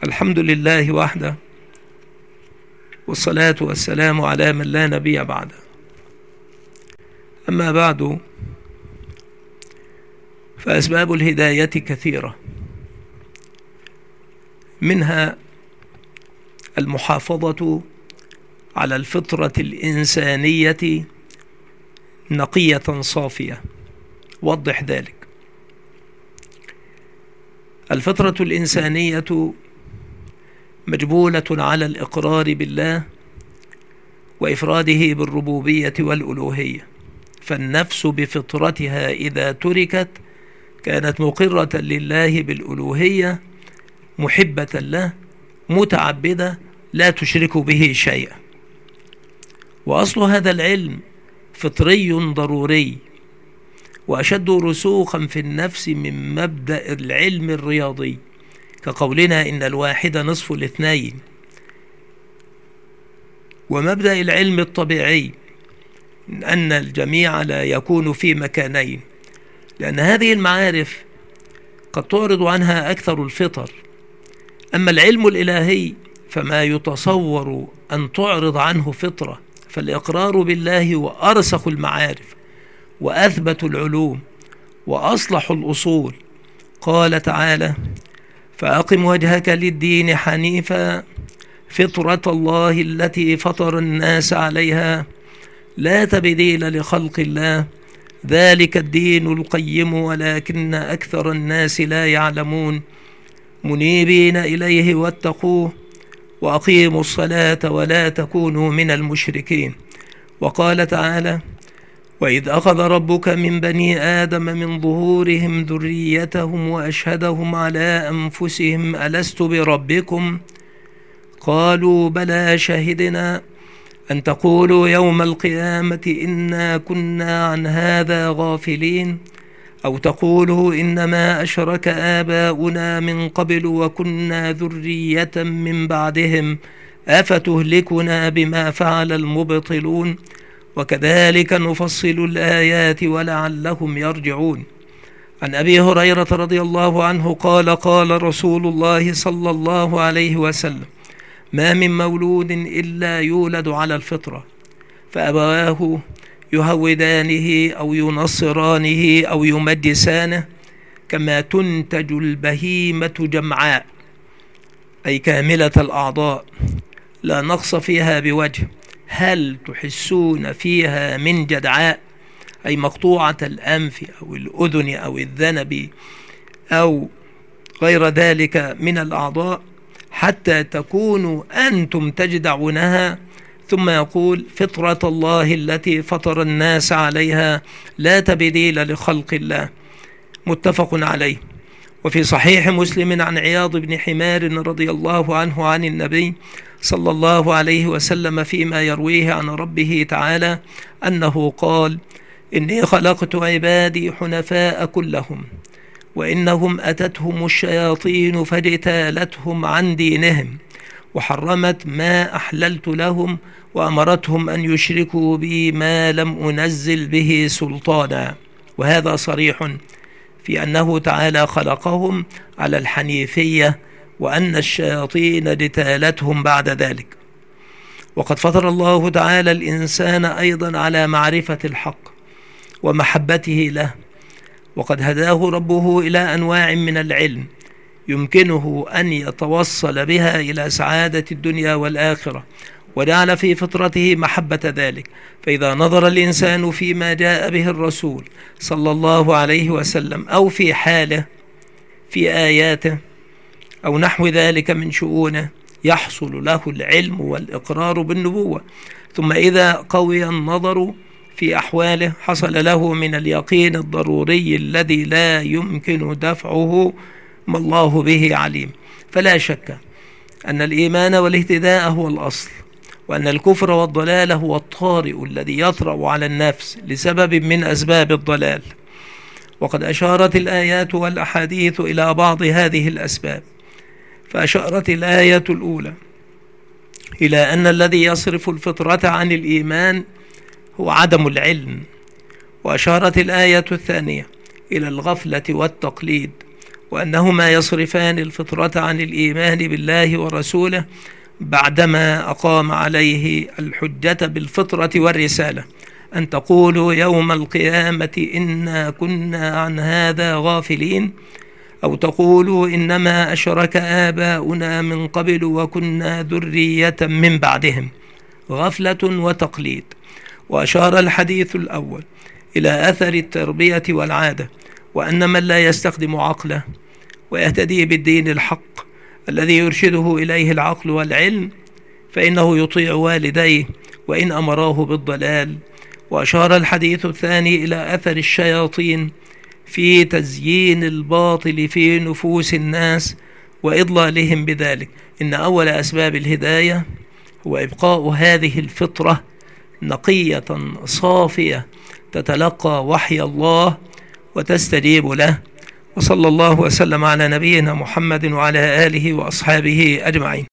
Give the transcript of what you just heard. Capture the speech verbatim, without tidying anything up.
الحمد لله وحده، والصلاة والسلام على من لا نبي بعده. أما بعد، فأسباب الهداية كثيرة، منها المحافظة على الفطرة الإنسانية نقية صافية. وضح ذلك. الفطرة الإنسانية مجبولة على الإقرار بالله وإفراده بالربوبية والألوهية، فالنفس بفطرتها إذا تركت كانت مقرة لله بالألوهية، محبة له، متعبدة، لا تشرك به شيئا. وأصل هذا العلم فطري ضروري، وأشد رسوخا في النفس من مبدأ العلم الرياضي، كقولنا إن الواحد نصف الاثنين، ومبدأ العلم الطبيعي أن الجميع لا يكون في مكانين، لأن هذه المعارف قد تعرض عنها أكثر الفطر. أما العلم الإلهي فما يتصور أن تعرض عنه فطرة، فالإقرار بالله وأرسخ المعارف وأثبت العلوم وأصلح الأصول. قال تعالى: فأقم وجهك للدين حنيفا فطرة الله التي فطر الناس عليها لا تبديل لخلق الله ذلك الدين القيم ولكن أكثر الناس لا يعلمون منيبين إليه واتقوه وأقيموا الصلاة ولا تكونوا من المشركين. وقال تعالى: وإذ أخذ ربك من بني آدم من ظهورهم ذريتهم وأشهدهم على أنفسهم ألست بربكم قالوا بلى شهدنا أن تقولوا يوم القيامة إنا كنا عن هذا غافلين أو تقولوا إنما أشرك آباؤنا من قبل وكنا ذرية من بعدهم أفتهلكنا بما فعل المبطلون وكذلك نفصل الآيات ولعلهم يرجعون. عن أبي هريرة رضي الله عنه قال: قال رسول الله صلى الله عليه وسلم: ما من مولود إلا يولد على الفطرة، فأبواه يهودانه أو ينصرانه أو يمجسانه، كما تنتج البهيمة جمعاء، أي كاملة الأعضاء لا نقص فيها بوجه، هل تحسون فيها من جدعاء، أي مقطوعة الأنف أو الأذن أو الذنب أو غير ذلك من الأعضاء، حتى تكونوا أنتم تجدعونها. ثم يقول: فطرة الله التي فطر الناس عليها لا تبديل لخلق الله. متفق عليه. وفي صحيح مسلم عن عياض بن حمار رضي الله عنه عن النبي صلى الله عليه وسلم فيما يرويه عن ربه تعالى أنه قال: إني خلقت عبادي حنفاء كلهم وإنهم أتتهم الشياطين فاجتالتهم عن دينهم وحرمت ما أحللت لهم وأمرتهم أن يشركوا بي ما لم أنزل به سلطانا. وهذا صريح في أنه تعالى خلقهم على الحنيفية، وأن الشياطين اجتالتهم بعد ذلك. وقد فطر الله تعالى الإنسان أيضا على معرفة الحق ومحبته له، وقد هداه ربه إلى أنواع من العلم يمكنه أن يتوصل بها إلى سعادة الدنيا والآخرة، وجعل في فطرته محبة ذلك. فإذا نظر الإنسان فيما جاء به الرسول صلى الله عليه وسلم أو في حاله في آياته أو نحو ذلك من شؤونه، يحصل له العلم والإقرار بالنبوة. ثم إذا قوي النظر في أحواله حصل له من اليقين الضروري الذي لا يمكن دفعه ما الله به عليم. فلا شك أن الإيمان والاهتداء هو الأصل، وأن الكفر والضلال هو الطارئ الذي يطرأ على النفس لسبب من أسباب الضلال. وقد أشارت الآيات والأحاديث إلى بعض هذه الأسباب، فأشارت الآية الأولى إلى أن الذي يصرف الفطرة عن الإيمان هو عدم العلم، وأشارت الآية الثانية إلى الغفلة والتقليد، وأنهما يصرفان الفطرة عن الإيمان بالله ورسوله بعدما أقام عليه الحجة بالفطرة والرسالة، أن تقولوا يوم القيامة إنا كنا عن هذا غافلين، أو تقولوا إنما أشرك آباؤنا من قبل وكنا ذرية من بعدهم، غفلة وتقليد. وأشار الحديث الأول إلى أثر التربية والعادة، وأن من لا يستخدم عقله ويهتدي بالدين الحق الذي يرشده إليه العقل والعلم فإنه يطيع والديه وإن أمراه بالضلال. وأشار الحديث الثاني إلى أثر الشياطين في تزيين الباطل في نفوس الناس وإضلالهم بذلك. إن أول أسباب الهداية هو إبقاء هذه الفطرة نقية صافية تتلقى وحي الله وتستجيب له. وصلى الله وسلم على نبينا محمد وعلى آله وأصحابه أجمعين.